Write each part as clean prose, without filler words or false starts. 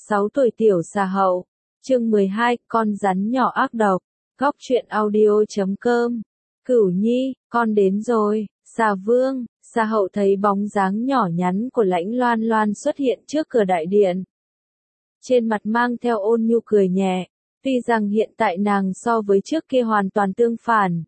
6 tuổi tiểu xà hậu. Chương 12, con rắn nhỏ ác độc. Góc truyện audio.com. Cửu Nhi, con đến rồi. Xà Vương, xà hậu thấy bóng dáng nhỏ nhắn của Lãnh Loan Loan xuất hiện trước cửa đại điện. Trên mặt mang theo ôn nhu cười nhẹ, tuy rằng hiện tại nàng so với trước kia hoàn toàn tương phản.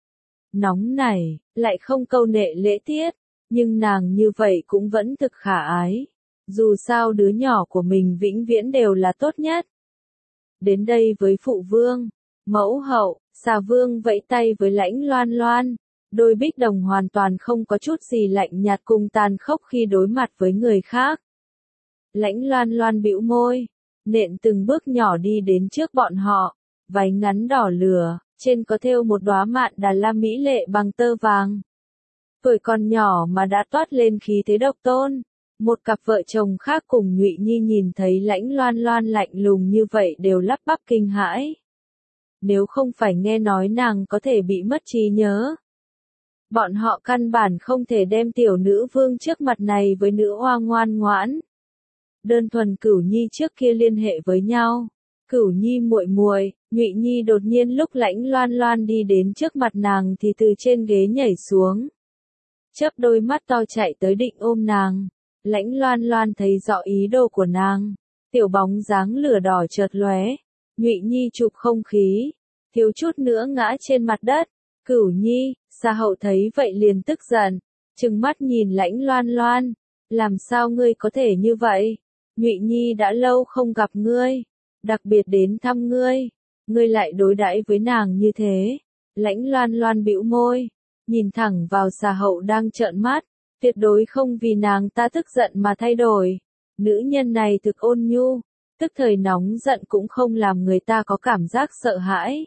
Nóng nảy, lại không câu nệ lễ tiết, nhưng nàng như vậy cũng vẫn thực khả ái. Dù sao đứa nhỏ của mình vĩnh viễn đều là tốt nhất. Đến đây với phụ vương, mẫu hậu, xà vương vẫy tay với Lãnh Loan Loan. Đôi bích đồng hoàn toàn không có chút gì lạnh nhạt cùng tàn khốc khi đối mặt với người khác. Lãnh Loan Loan bĩu môi, nện từng bước nhỏ đi đến trước bọn họ, váy ngắn đỏ lửa, trên có thêu một đóa mạn đà la mỹ lệ bằng tơ vàng. Tuổi còn nhỏ mà đã toát lên khí thế độc tôn. Một cặp vợ chồng khác cùng Nhụy Nhi nhìn thấy Lãnh Loan Loan lạnh lùng như vậy đều lắp bắp kinh hãi. Nếu không phải nghe nói nàng có thể bị mất trí nhớ, bọn họ căn bản không thể đem tiểu nữ vương trước mặt này với nữ oa ngoan ngoãn. Đơn thuần Cửu Nhi trước kia liên hệ với nhau. Cửu Nhi muội muội, Nhụy Nhi đột nhiên lúc Lãnh Loan Loan đi đến trước mặt nàng thì từ trên ghế nhảy xuống. Chớp đôi mắt to chạy tới định ôm nàng. Lãnh Loan Loan thấy rõ ý đồ của nàng. Tiểu bóng dáng lửa đỏ chợt lóe. Nhụy Nhi chụp không khí, thiếu chút nữa ngã trên mặt đất. Cửu Nhi, xà hậu thấy vậy liền tức giận, trừng mắt nhìn Lãnh Loan Loan. Làm sao ngươi có thể như vậy? Nhụy Nhi đã lâu không gặp ngươi, đặc biệt đến thăm ngươi. Ngươi lại đối đãi với nàng như thế. Lãnh Loan Loan bĩu môi, nhìn thẳng vào xà hậu đang trợn mắt. Tuyệt đối không vì nàng ta tức giận mà thay đổi. Nữ nhân này thực ôn nhu, tức thời nóng giận cũng không làm người ta có cảm giác sợ hãi.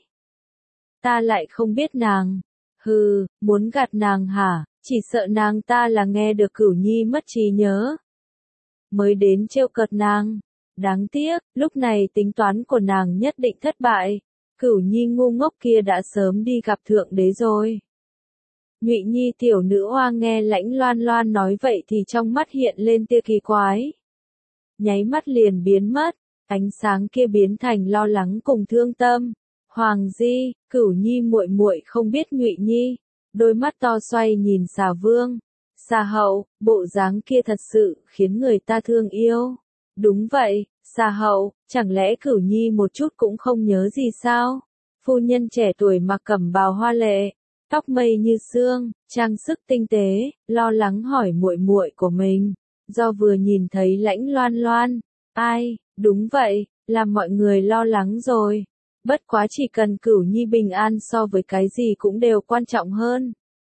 Ta lại không biết nàng. Hừ, muốn gạt nàng hả? Chỉ sợ nàng ta là nghe được Cửu Nhi mất trí nhớ, mới đến trêu cợt nàng. Đáng tiếc, lúc này tính toán của nàng nhất định thất bại. Cửu Nhi ngu ngốc kia đã sớm đi gặp Thượng Đế rồi. Nhụy Nhi tiểu nữ oa nghe Lãnh Loan Loan nói vậy thì trong mắt hiện lên tia kỳ quái. Nháy mắt liền biến mất, ánh sáng kia biến thành lo lắng cùng thương tâm. Hoàng Di, Cửu Nhi muội muội không biết Nhụy Nhi, đôi mắt to xoay nhìn xà vương. Xà hậu, bộ dáng kia thật sự khiến người ta thương yêu. Đúng vậy, xà hậu, chẳng lẽ Cửu Nhi một chút cũng không nhớ gì sao? Phu nhân trẻ tuổi mặc cẩm bào hoa lệ, tóc mây như sương, trang sức tinh tế, lo lắng hỏi muội muội của mình, do vừa nhìn thấy Lãnh Loan Loan. Ai, đúng vậy, làm mọi người lo lắng rồi. Bất quá chỉ cần Cửu Nhi bình an so với cái gì cũng đều quan trọng hơn.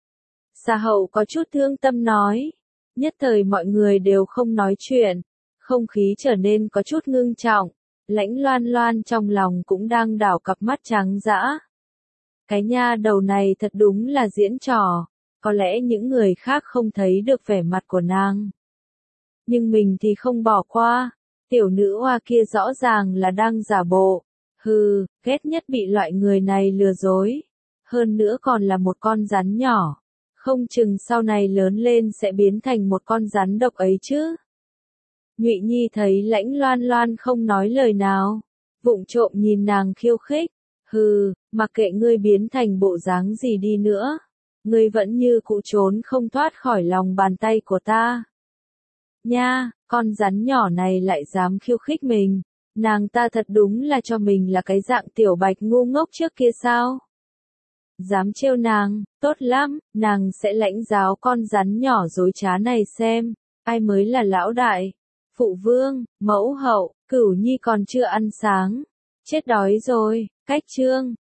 Xà hậu có chút thương tâm nói. Nhất thời mọi người đều không nói chuyện, không khí trở nên có chút ngưng trọng. Lãnh Loan Loan trong lòng cũng đang đảo cặp mắt trắng dã. Cái nha đầu này thật đúng là diễn trò, có lẽ những người khác không thấy được vẻ mặt của nàng. Nhưng mình thì không bỏ qua, tiểu nữ oa kia rõ ràng là đang giả bộ. Hừ, ghét nhất bị loại người này lừa dối. Hơn nữa còn là một con rắn nhỏ, không chừng sau này lớn lên sẽ biến thành một con rắn độc ấy chứ. Nhụy Nhi thấy Lãnh Loan Loan không nói lời nào, vụng trộm nhìn nàng khiêu khích. Hừ, mặc kệ ngươi biến thành bộ dáng gì đi nữa, ngươi vẫn như cũ trốn không thoát khỏi lòng bàn tay của ta. Nha, con rắn nhỏ này lại dám khiêu khích mình, nàng ta thật đúng là cho mình là cái dạng tiểu bạch ngu ngốc trước kia sao? Dám trêu nàng, tốt lắm, nàng sẽ lãnh giáo con rắn nhỏ dối trá này xem, ai mới là lão đại. Phụ vương, mẫu hậu, Cửu Nhi còn chưa ăn sáng, chết đói rồi. Cách chương